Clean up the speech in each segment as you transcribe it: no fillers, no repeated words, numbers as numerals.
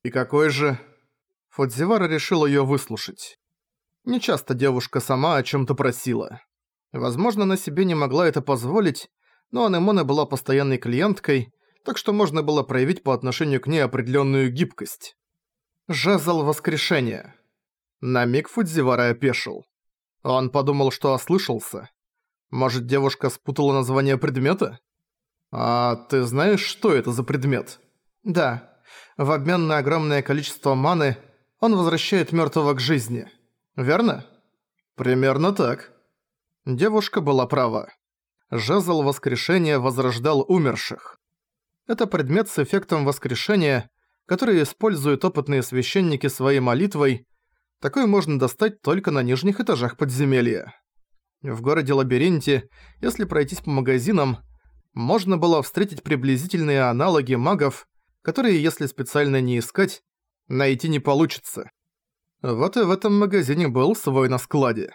И какой же? Фудзивара решил её выслушать. Нечасто девушка сама о чём-то просила. Возможно, она себе не могла это позволить, но Анемона была постоянной клиенткой, так что можно было проявить по отношению к ней определённую гибкость. Жезл воскрешения. На миг Фудзивара опешил. Он подумал, что ослышался. Может, девушка спутала название предмета? А ты знаешь, что это за предмет? Да. В обмен на огромное количество маны он возвращает мёртвого к жизни. Верно? Примерно так. Девушка была права. Жезл воскрешения возрождал умерших. Это предмет с эффектом воскрешения, который используют опытные священники своей молитвой. Такой можно достать только на нижних этажах подземелья. В городе-лабиринте, если пройтись по магазинам, можно было встретить приблизительные аналоги магов, которые, если специально не искать, найти не получится. Вот и в этом магазине был свой на складе.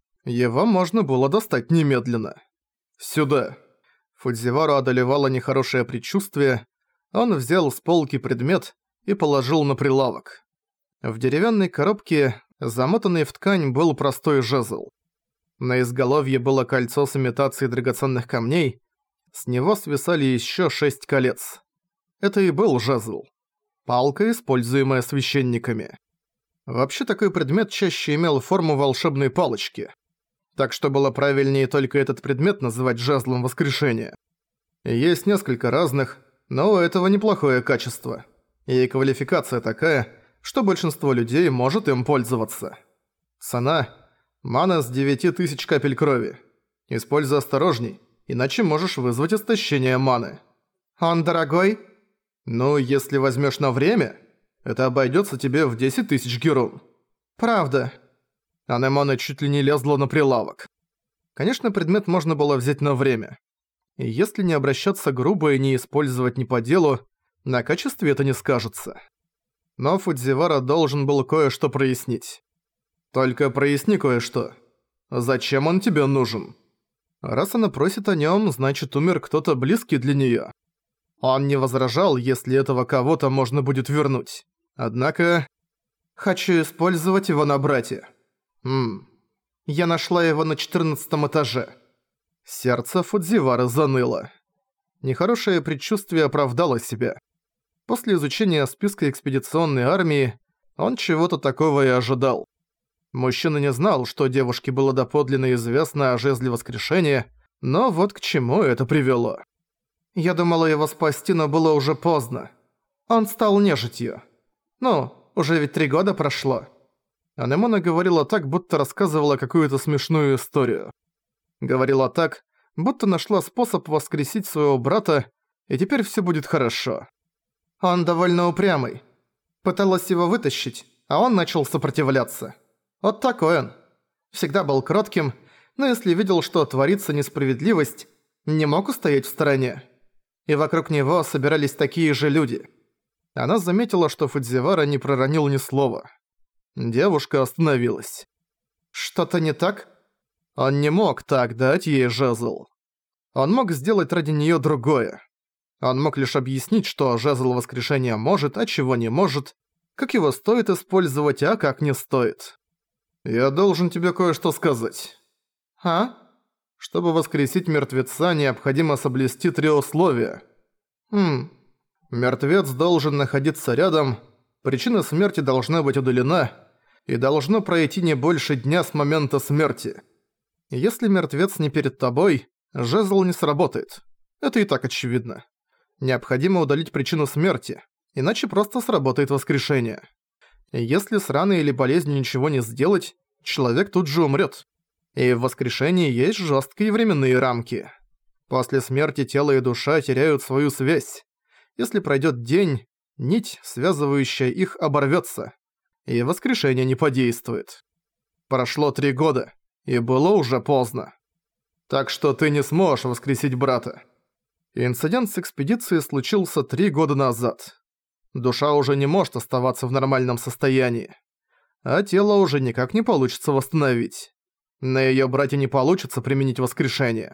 Его можно было достать немедленно. Сюда. Фудзивару одолевало нехорошее предчувствие. Он взял с полки предмет и положил на прилавок. В деревянной коробке, замотанной в ткань, был простой жезл. На изголовье было кольцо с имитацией драгоценных камней, с него свисали ещё 6 колец. Это и был жезл. Палка, используемая священниками. Вообще такой предмет чаще имел форму волшебной палочки. Так что было правильнее только этот предмет называть жезлом воскрешения. Есть несколько разных, но у этого неплохое качество. И квалификация такая, что большинство людей может им пользоваться. Цена – мана с 9000 капель крови. Используй осторожней, иначе можешь вызвать истощение маны. Он дорогой? Ну, если возьмешь на время, это обойдется тебе в 10 000 герун. Правда. Анемона чуть ли не лезла на прилавок. Конечно, предмет можно было взять на время. И если не обращаться грубо и не использовать не по делу, на качестве это не скажется. Но Фудзивара должен был кое-что прояснить. Только проясни кое-что. Зачем он тебе нужен? Раз она просит о нём, значит, умер кто-то близкий для неё. Он не возражал, если этого кого-то можно будет вернуть. Однако... Хочу использовать его на брате. Я нашла его на 14-м этаже. Сердце Фудзивары заныло. Нехорошее предчувствие оправдало себя. После изучения списка экспедиционной армии, он чего-то такого и ожидал. Мужчина не знал, что девушке было доподлинно известно о жезле воскрешения, но вот к чему это привело. Я думала его спасти, но было уже поздно. Он стал нежитью. Ну, уже ведь 3 года прошло. Анемона говорила так, будто рассказывала какую-то смешную историю. Говорила так, будто нашла способ воскресить своего брата, и теперь всё будет хорошо. Он довольно упрямый. Пыталась его вытащить, а он начал сопротивляться. Вот такой он. Всегда был кротким, но если видел, что творится несправедливость, не мог устоять в стороне. И вокруг него собирались такие же люди. Она заметила, что Фудзивара не проронил ни слова. Девушка остановилась. Что-то не так? Он не мог так дать ей жезл. Он мог сделать ради неё другое. Он мог лишь объяснить, что жезл воскрешения может, а чего не может, как его стоит использовать, а как не стоит. «Я должен тебе кое-что сказать». «А?» «Чтобы воскресить мертвеца, необходимо соблюсти 3 условия». Мертвец должен находиться рядом, причина смерти должна быть удалена, и должно пройти не больше дня с момента смерти. Если мертвец не перед тобой, жезл не сработает. Это и так очевидно. Необходимо удалить причину смерти, иначе просто сработает воскрешение. Если с раной или болезнью ничего не сделать, человек тут же умрет. И в воскрешении есть жесткие временные рамки. После смерти тело и душа теряют свою связь. Если пройдет день, нить, связывающая их, оборвется, и воскрешение не подействует. Прошло 3 года, и было уже поздно. Так что ты не сможешь воскресить брата. Инцидент с экспедицией случился 3 года назад. Душа уже не может оставаться в нормальном состоянии, а тело уже никак не получится восстановить. На её брате не получится применить воскрешение.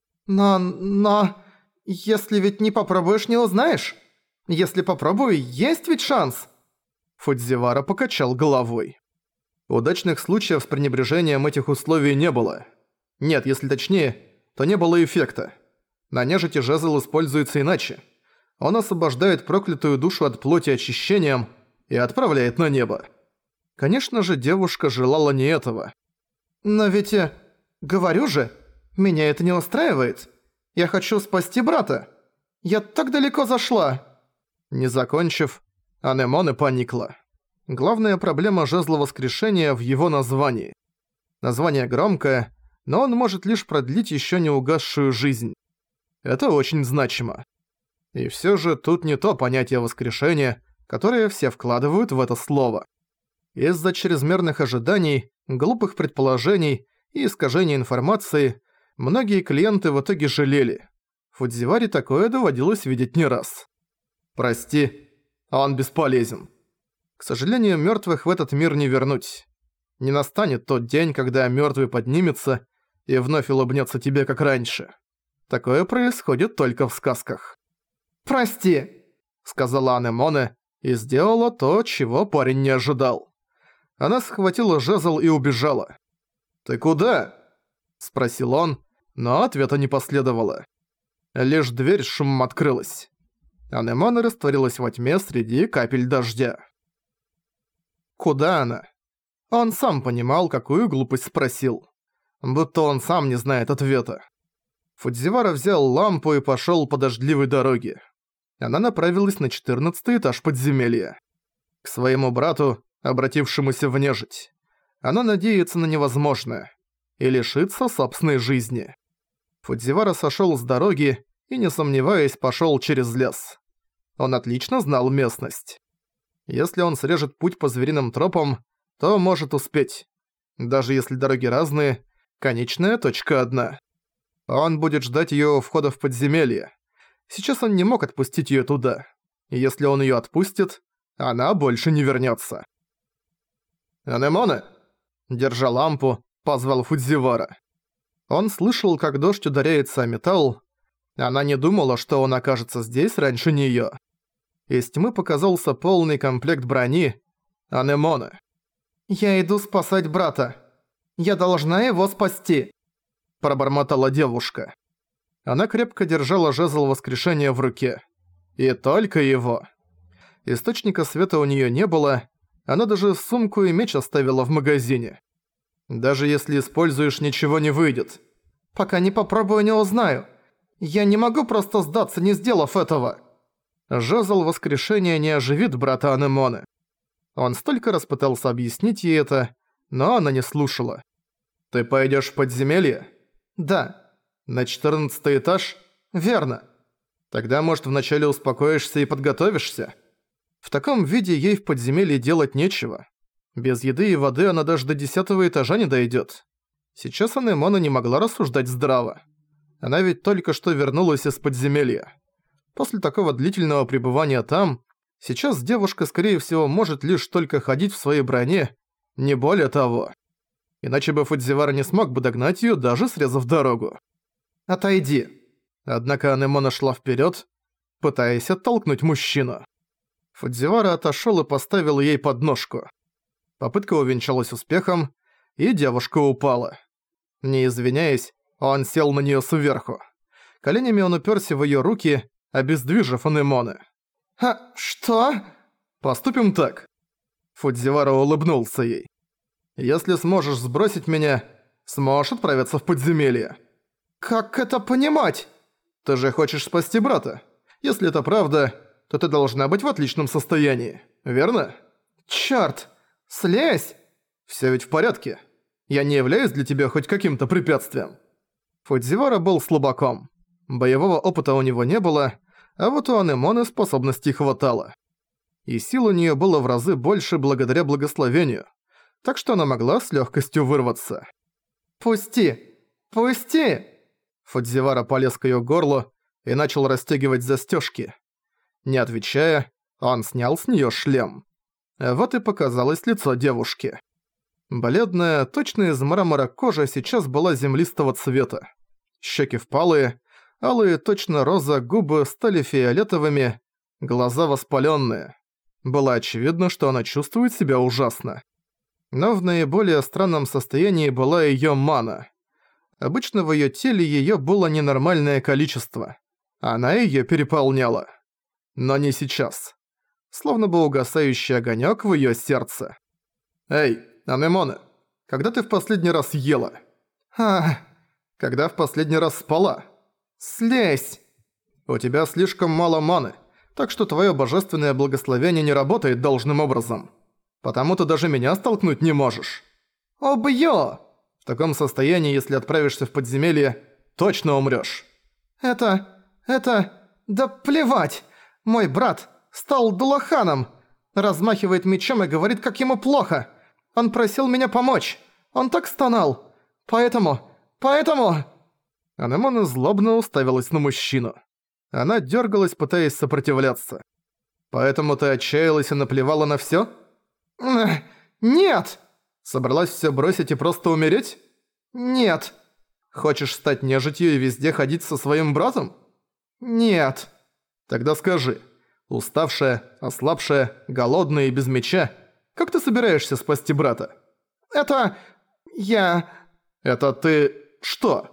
Но... Если ведь не попробуешь, не узнаешь. Если попробую, есть ведь шанс. Фудзивара покачал головой. Удачных случаев с пренебрежением этих условий не было. Нет, если точнее, то не было эффекта. На нежити жезл используется иначе. Он освобождает проклятую душу от плоти очищением и отправляет на небо. Конечно же, девушка желала не этого. «Но ведь я... говорю же, меня это не устраивает. Я хочу спасти брата. Я так далеко зашла». Не закончив, Анемоне поникла. Главная проблема жезла воскрешения в его названии. Название громкое, но он может лишь продлить еще не угасшую жизнь. Это очень значимо. И все же тут не то понятие воскрешения, которое все вкладывают в это слово. Из-за чрезмерных ожиданий, глупых предположений и искажения информации, многие клиенты в итоге жалели. Фудзиваре такое доводилось видеть не раз. «Прости, он бесполезен. К сожалению, мертвых в этот мир не вернуть. Не настанет тот день, когда мертвый поднимется и вновь улыбнется тебе, как раньше. Такое происходит только в сказках». «Прости», — сказала Анемоне и сделала то, чего парень не ожидал. Она схватила жезл и убежала. «Ты куда?» — спросил он, но ответа не последовало. Лишь дверь с шумом открылась. Анемоне растворилась во тьме среди капель дождя. Куда она? Он сам понимал, какую глупость спросил. Будто он сам не знает ответа. Фудзивара взял лампу и пошёл по дождливой дороге. Она направилась на 14-й этаж подземелья. К своему брату, обратившемуся в нежить. Она надеется на невозможное. И лишится собственной жизни. Фудзивара сошёл с дороги и, не сомневаясь, пошёл через лес. Он отлично знал местность. Если он срежет путь по звериным тропам, то может успеть. Даже если дороги разные, конечная точка одна. Он будет ждать её у входа в подземелье. Сейчас он не мог отпустить её туда. Если он её отпустит, она больше не вернётся. «Анемоне!» Держа лампу, позвал Фудзивара. Он слышал, как дождь ударяется о металл. Она не думала, что он окажется здесь раньше неё. Из тьмы показался полный комплект брони Анемоне. «Я иду спасать брата. Я должна его спасти», – пробормотала девушка. Она крепко держала жезл воскрешения в руке. И только его. Источника света у неё не было, она даже сумку и меч оставила в магазине. Даже если используешь, ничего не выйдет. «Пока не попробую, не узнаю. Я не могу просто сдаться, не сделав этого». Жезл воскрешения не оживит брата Анемоне. Он столько раз пытался объяснить ей это, но она не слушала. «Ты пойдёшь в подземелье?» «Да». «На 14-й этаж?» «Верно». «Тогда, может, вначале успокоишься и подготовишься?» В таком виде ей в подземелье делать нечего. Без еды и воды она даже до 10-го этажа не дойдёт. Сейчас Анемоне не могла рассуждать здраво. Она ведь только что вернулась из подземелья. После такого длительного пребывания там, сейчас девушка, скорее всего, может лишь только ходить в своей броне, не более того. Иначе бы Фудзивара не смог бы догнать её, даже срезав дорогу. «Отойди». Однако Анемоне шла вперёд, пытаясь оттолкнуть мужчину. Фудзивара отошёл и поставил ей подножку. Попытка увенчалась успехом, и девушка упала. Не извиняясь, он сел на неё сверху. Коленями он упёрся в её руки, обездвижив Анемоне. Что?» «Поступим так». Фудзивара улыбнулся ей. «Если сможешь сбросить меня, сможешь отправиться в подземелье». «Как это понимать?» «Ты же хочешь спасти брата. Если это правда, то ты должна быть в отличном состоянии, верно?» «Чёрт! Слезь!» «Всё ведь в порядке. Я не являюсь для тебя хоть каким-то препятствием». Фудзивара был слабаком. Боевого опыта у него не было, а вот у Анемоне способностей хватало. И сил у неё было в разы больше благодаря благословению, так что она могла с лёгкостью вырваться. «Пусти! Пусти!» Фудзивара полез к её горлу и начал расстёгивать застёжки. Не отвечая, он снял с неё шлем. Вот и показалось лицо девушки. Бледная, точно из мрамора кожа сейчас была землистого цвета. Щеки впалые, алые точно роза губы стали фиолетовыми, глаза воспалённые. Было очевидно, что она чувствует себя ужасно. Но в наиболее странном состоянии была её мана. Обычно в её теле её было ненормальное количество. Она её переполняла. Но не сейчас. Словно бы угасающий огонёк в её сердце. «Эй, Анемоне, когда ты в последний раз ела?» Когда в последний раз спала?» «Слезь!» «У тебя слишком мало маны, так что твое божественное благословение не работает должным образом. Потому ты даже меня столкнуть не можешь». «Убью!» «В таком состоянии, если отправишься в подземелье, точно умрёшь». Да плевать! Мой брат стал Дулаханом, размахивает мечом и говорит, как ему плохо. Он просил меня помочь. Он так стонал. Поэтому... Анемона злобно уставилась на мужчину. Она дергалась, пытаясь сопротивляться. «Поэтому ты отчаялась и наплевала на всё?» «Нет!» «Собралась всё бросить и просто умереть?» «Нет!» «Хочешь стать нежитью и везде ходить со своим братом?» «Нет!» «Тогда скажи, уставшая, ослабшая, голодная и без меча, как ты собираешься спасти брата?» «Это... ты... что?»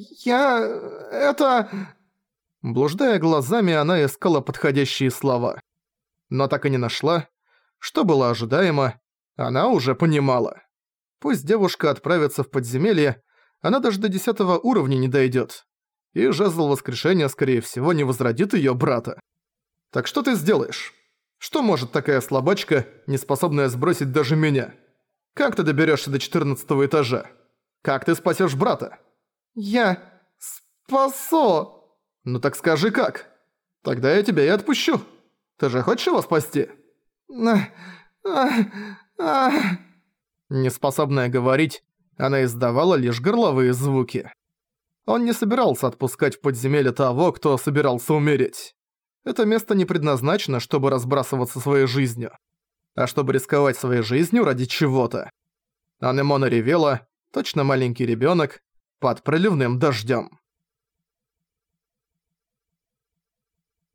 Блуждая глазами, она искала подходящие слова. Но так и не нашла. Что было ожидаемо, она уже понимала. Пусть девушка отправится в подземелье, она даже до 10 уровня не дойдет. И жезл воскрешения, скорее всего, не возродит её брата. Так что ты сделаешь? Что может такая слабачка, не способная сбросить даже меня? Как ты доберёшься до 14 этажа? Как ты спасёшь брата? Я спасу! Ну так скажи как? Тогда я тебя и отпущу. Ты же хочешь его спасти? Неспособная говорить, она издавала лишь горловые звуки. Он не собирался отпускать в подземелье того, кто собирался умереть. Это место не предназначено, чтобы разбрасываться своей жизнью, а чтобы рисковать своей жизнью ради чего-то. Анемона ревела, точно маленький ребёнок, под проливным дождём.